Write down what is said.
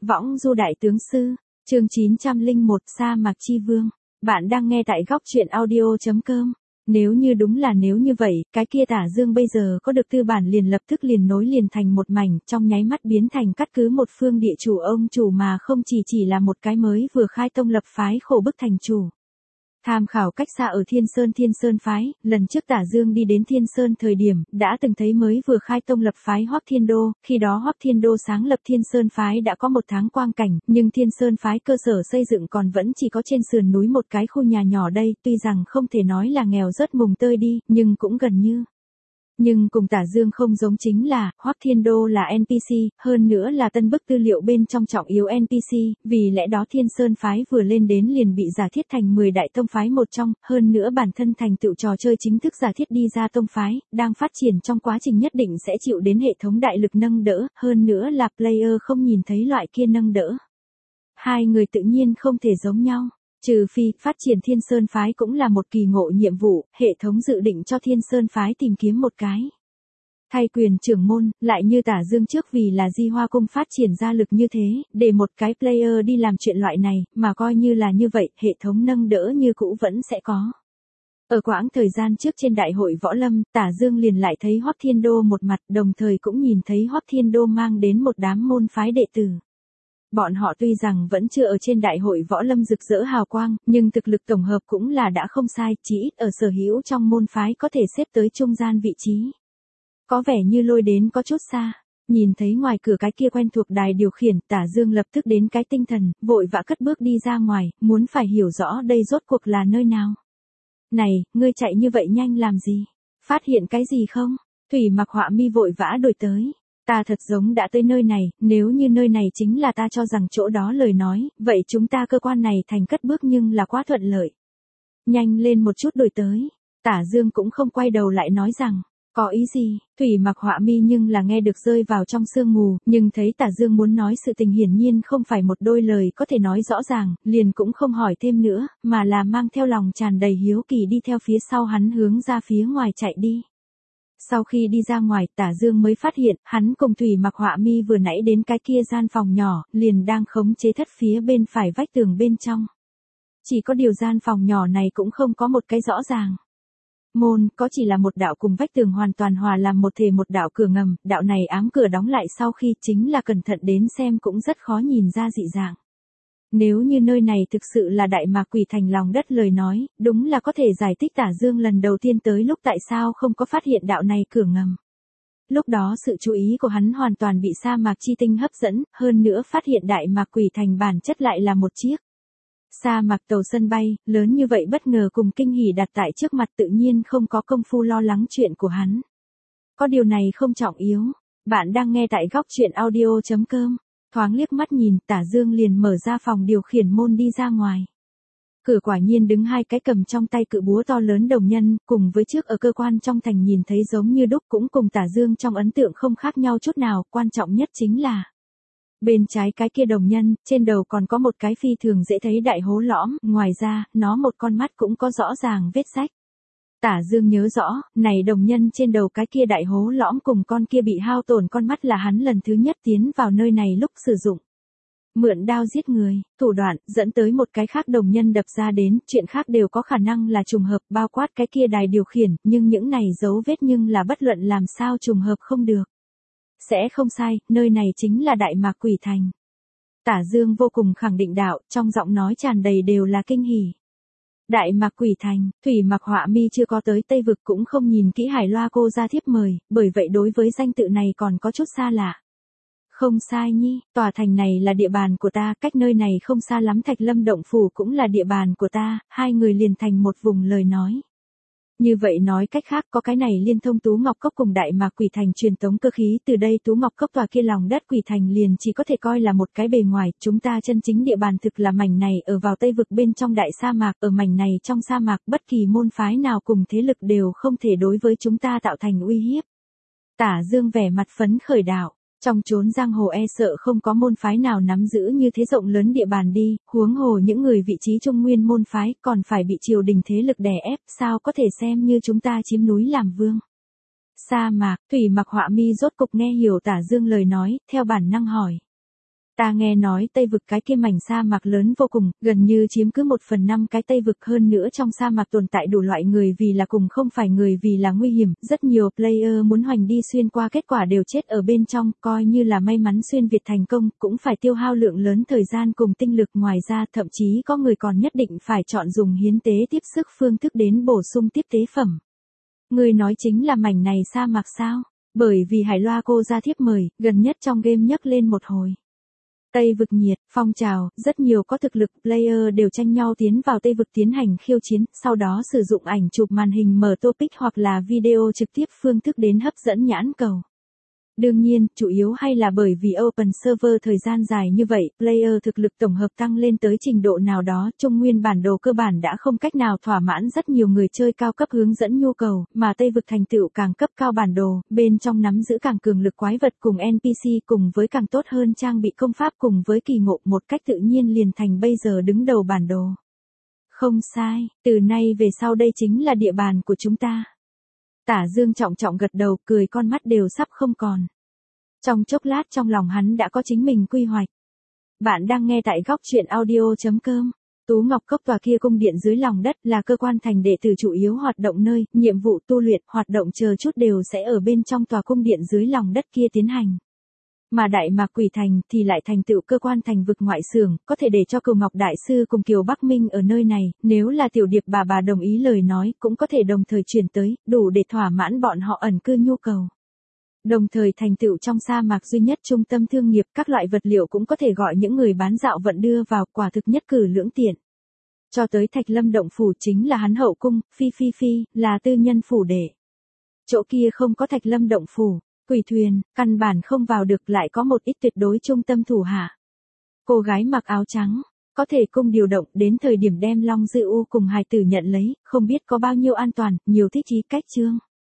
Võng du đại tướng sư, chương 901 Sa mạc chi vương. Bạn đang nghe tại góc truyện audio.com. Nếu như đúng là nếu như vậy, cái kia Tả Dương bây giờ có được tư bản liền lập tức liền nối liền thành một mảnh, trong nháy mắt biến thành cắt cứ một phương địa chủ ông chủ mà không chỉ là một cái mới vừa khai tông lập phái khổ bức thành chủ. Tham khảo cách xa ở Thiên Sơn phái, lần trước Tả Dương đi đến Thiên Sơn thời điểm, đã từng thấy mới vừa khai tông lập phái Hoắc Thiên Đô, khi đó Hoắc Thiên Đô sáng lập Thiên Sơn phái đã có 1 tháng quang cảnh, nhưng Thiên Sơn phái cơ sở xây dựng còn vẫn chỉ có trên sườn núi một cái khu nhà nhỏ đây, tuy rằng không thể nói là nghèo rớt mùng tơi đi, nhưng cũng gần như. Nhưng cùng Tả Dương không giống chính là, Hoắc Thiên Đô là NPC, hơn nữa là tân bức tư liệu bên trong trọng yếu NPC, vì lẽ đó Thiên Sơn phái vừa lên đến liền bị giả thiết thành 10 đại tông phái một trong, hơn nữa bản thân thành tựu trò chơi chính thức giả thiết đi ra tông phái, đang phát triển trong quá trình nhất định sẽ chịu đến hệ thống đại lực nâng đỡ, hơn nữa là player không nhìn thấy loại kia nâng đỡ. Hai người tự nhiên không thể giống nhau. Trừ phi, phát triển Thiên Sơn phái cũng là một kỳ ngộ nhiệm vụ, hệ thống dự định cho Thiên Sơn phái tìm kiếm một cái. Thay quyền trưởng môn, lại như Tả Dương trước vì là Di Hoa Cung phát triển ra lực như thế, để một cái player đi làm chuyện loại này, mà coi như là như vậy, hệ thống nâng đỡ như cũ vẫn sẽ có. Ở quãng thời gian trước trên đại hội võ lâm, Tả Dương liền lại thấy Hoắc Thiên Đô một mặt, đồng thời cũng nhìn thấy Hoắc Thiên Đô mang đến một đám môn phái đệ tử. Bọn họ tuy rằng vẫn chưa ở trên đại hội võ lâm rực rỡ hào quang, nhưng thực lực tổng hợp cũng là đã không sai, chỉ ít ở sở hữu trong môn phái có thể xếp tới trung gian vị trí. Có vẻ như lôi đến có chút xa, nhìn thấy ngoài cửa cái kia quen thuộc đài điều khiển, Tả Dương lập tức đến cái tinh thần, vội vã cất bước đi ra ngoài, muốn phải hiểu rõ đây rốt cuộc là nơi nào. Này, ngươi chạy như vậy nhanh làm gì? Phát hiện cái gì không? Thủy Mặc Họa Mi vội vã đuổi tới. Ta thật giống đã tới nơi này, nếu như nơi này chính là ta cho rằng chỗ đó lời nói, vậy chúng ta cơ quan này thành cất bước nhưng là quá thuận lợi. Nhanh lên một chút đuổi tới. Tả Dương cũng không quay đầu lại nói rằng, có ý gì, Thủy Mặc Họa Mi nhưng là nghe được rơi vào trong sương mù, nhưng thấy Tả Dương muốn nói sự tình hiển nhiên không phải một đôi lời có thể nói rõ ràng, liền cũng không hỏi thêm nữa, mà là mang theo lòng tràn đầy hiếu kỳ đi theo phía sau hắn hướng ra phía ngoài chạy đi. Sau khi đi ra ngoài, Tả Dương mới phát hiện, hắn cùng Thủy Mặc Họa Mi vừa nãy đến cái kia gian phòng nhỏ, liền đang khống chế thất phía bên phải vách tường bên trong. Chỉ có điều gian phòng nhỏ này cũng không có một cái rõ ràng. Môn, có chỉ là một đạo cùng vách tường hoàn toàn hòa làm một thể một đạo cửa ngầm, đạo này ám cửa đóng lại sau khi chính là cẩn thận đến xem cũng rất khó nhìn ra dị dạng. Nếu như nơi này thực sự là Đại Mạc Quỷ Thành lòng đất lời nói, đúng là có thể giải thích Tả Dương lần đầu tiên tới lúc tại sao không có phát hiện đạo này cửa ngầm. Lúc đó sự chú ý của hắn hoàn toàn bị sa mạc chi tinh hấp dẫn, hơn nữa phát hiện Đại Mạc Quỷ Thành bản chất lại là một chiếc sa mạc tàu sân bay, lớn như vậy bất ngờ cùng kinh hỉ đặt tại trước mặt tự nhiên không có công phu lo lắng chuyện của hắn. Có điều này không trọng yếu. Bạn đang nghe tại góc truyện audio.com. Thoáng liếc mắt nhìn, Tả Dương liền mở ra phòng điều khiển môn đi ra ngoài. Cửa quả nhiên đứng hai cái cầm trong tay cự búa to lớn đồng nhân, cùng với trước ở cơ quan trong thành nhìn thấy giống như đúc cũng cùng Tả Dương trong ấn tượng không khác nhau chút nào, quan trọng nhất chính là bên trái cái kia đồng nhân, trên đầu còn có một cái phi thường dễ thấy đại hố lõm, ngoài ra, nó một con mắt cũng có rõ ràng vết rách. Tả Dương nhớ rõ, này đồng nhân trên đầu cái kia đại hố lõm cùng con kia bị hao tổn con mắt là hắn lần thứ nhất tiến vào nơi này lúc sử dụng. Mượn đao giết người, thủ đoạn, dẫn tới một cái khác đồng nhân đập ra đến, chuyện khác đều có khả năng là trùng hợp bao quát cái kia đài điều khiển, nhưng những này dấu vết nhưng là bất luận làm sao trùng hợp không được. Sẽ không sai, nơi này chính là Đại Mạc Quỷ Thành. Tả Dương vô cùng khẳng định đạo, trong giọng nói tràn đầy đều là kinh hỉ. Đại Mạc Quỷ Thành, Thủy Mặc Họa Mi chưa có tới Tây Vực cũng không nhìn kỹ Hải Loa cô ra thiếp mời, bởi vậy đối với danh tự này còn có chút xa lạ. Không sai nhi, tòa thành này là địa bàn của ta, cách nơi này không xa lắm Thạch Lâm Động Phủ cũng là địa bàn của ta, hai người liền thành một vùng lời nói. Như vậy nói cách khác có cái này liên thông Tú Ngọc Cốc cùng Đại Mạc Quỷ Thành truyền tống cơ khí, từ đây Tú Ngọc Cốc tòa kia lòng đất Quỷ Thành liền chỉ có thể coi là một cái bề ngoài, chúng ta chân chính địa bàn thực là mảnh này ở vào Tây Vực bên trong đại sa mạc, ở mảnh này trong sa mạc bất kỳ môn phái nào cùng thế lực đều không thể đối với chúng ta tạo thành uy hiếp. Tả Dương vẻ mặt phấn khởi đạo. Trong chốn giang hồ e sợ không có môn phái nào nắm giữ như thế rộng lớn địa bàn đi, huống hồ những người vị trí trung nguyên môn phái còn phải bị triều đình thế lực đè ép, sao có thể xem như chúng ta chiếm núi làm vương. Sa mạc, Thủy Mặc Họa Mi rốt cục nghe hiểu Tả Dương lời nói, theo bản năng hỏi. Ta nghe nói Tây vực cái kia mảnh sa mạc lớn vô cùng, gần như chiếm cứ 1/5 cái Tây vực, hơn nữa trong sa mạc tồn tại đủ loại người vì là cùng không phải người vì là nguy hiểm, rất nhiều player muốn hoành đi xuyên qua kết quả đều chết ở bên trong, coi như là may mắn xuyên việt thành công, cũng phải tiêu hao lượng lớn thời gian cùng tinh lực, ngoài ra thậm chí có người còn nhất định phải chọn dùng hiến tế tiếp sức phương thức đến bổ sung tiếp tế phẩm. Người nói chính là mảnh này sa mạc sao? Bởi vì Hải Loa cô ra thiếp mời, gần nhất trong game nhấc lên một hồi. Tây vực nhiệt, phong trào, rất nhiều có thực lực player đều tranh nhau tiến vào Tây vực tiến hành khiêu chiến, sau đó sử dụng ảnh chụp màn hình mở topic hoặc là video trực tiếp phương thức đến hấp dẫn nhãn cầu. Đương nhiên, chủ yếu hay là bởi vì open server thời gian dài như vậy, player thực lực tổng hợp tăng lên tới trình độ nào đó, trung nguyên bản đồ cơ bản đã không cách nào thỏa mãn rất nhiều người chơi cao cấp hướng dẫn nhu cầu, mà Tây vực thành tựu càng cấp cao bản đồ, bên trong nắm giữ càng cường lực quái vật cùng NPC cùng với càng tốt hơn trang bị công pháp cùng với kỳ ngộ, một cách tự nhiên liền thành bây giờ đứng đầu bản đồ. Không sai, từ nay về sau đây chính là địa bàn của chúng ta. Tả Dương trọng trọng gật đầu, cười con mắt đều sắp không còn. Trong chốc lát trong lòng hắn đã có chính mình quy hoạch. Bạn đang nghe tại góc truyện audio.com. Tú Ngọc Cốc tòa kia cung điện dưới lòng đất là cơ quan thành đệ tử chủ yếu hoạt động nơi, nhiệm vụ tu luyện, hoạt động chờ chút đều sẽ ở bên trong tòa cung điện dưới lòng đất kia tiến hành. Mà Đại Mạc Quỷ Thành thì lại thành tựu cơ quan thành vực ngoại xưởng, có thể để cho Cửu Ngọc Đại Sư cùng Kiều Bắc Minh ở nơi này, nếu là Tiểu Điệp bà đồng ý lời nói cũng có thể đồng thời chuyển tới, đủ để thỏa mãn bọn họ ẩn cư nhu cầu. Đồng thời thành tựu trong sa mạc duy nhất trung tâm thương nghiệp, các loại vật liệu cũng có thể gọi những người bán dạo vận đưa vào, quả thực nhất cử lưỡng tiện. Cho tới Thạch Lâm động phủ chính là hắn hậu cung, phi, là tư nhân phủ đệ. Chỗ kia không có Thạch Lâm động phủ. Quỷ thuyền, căn bản không vào được, lại có một ít tuyệt đối trung tâm thủ hạ. Cô gái mặc áo trắng, có thể cung điều động, đến thời điểm đem Long Dư U cùng hài tử nhận lấy, không biết có bao nhiêu an toàn, nhiều thích chí cách chương.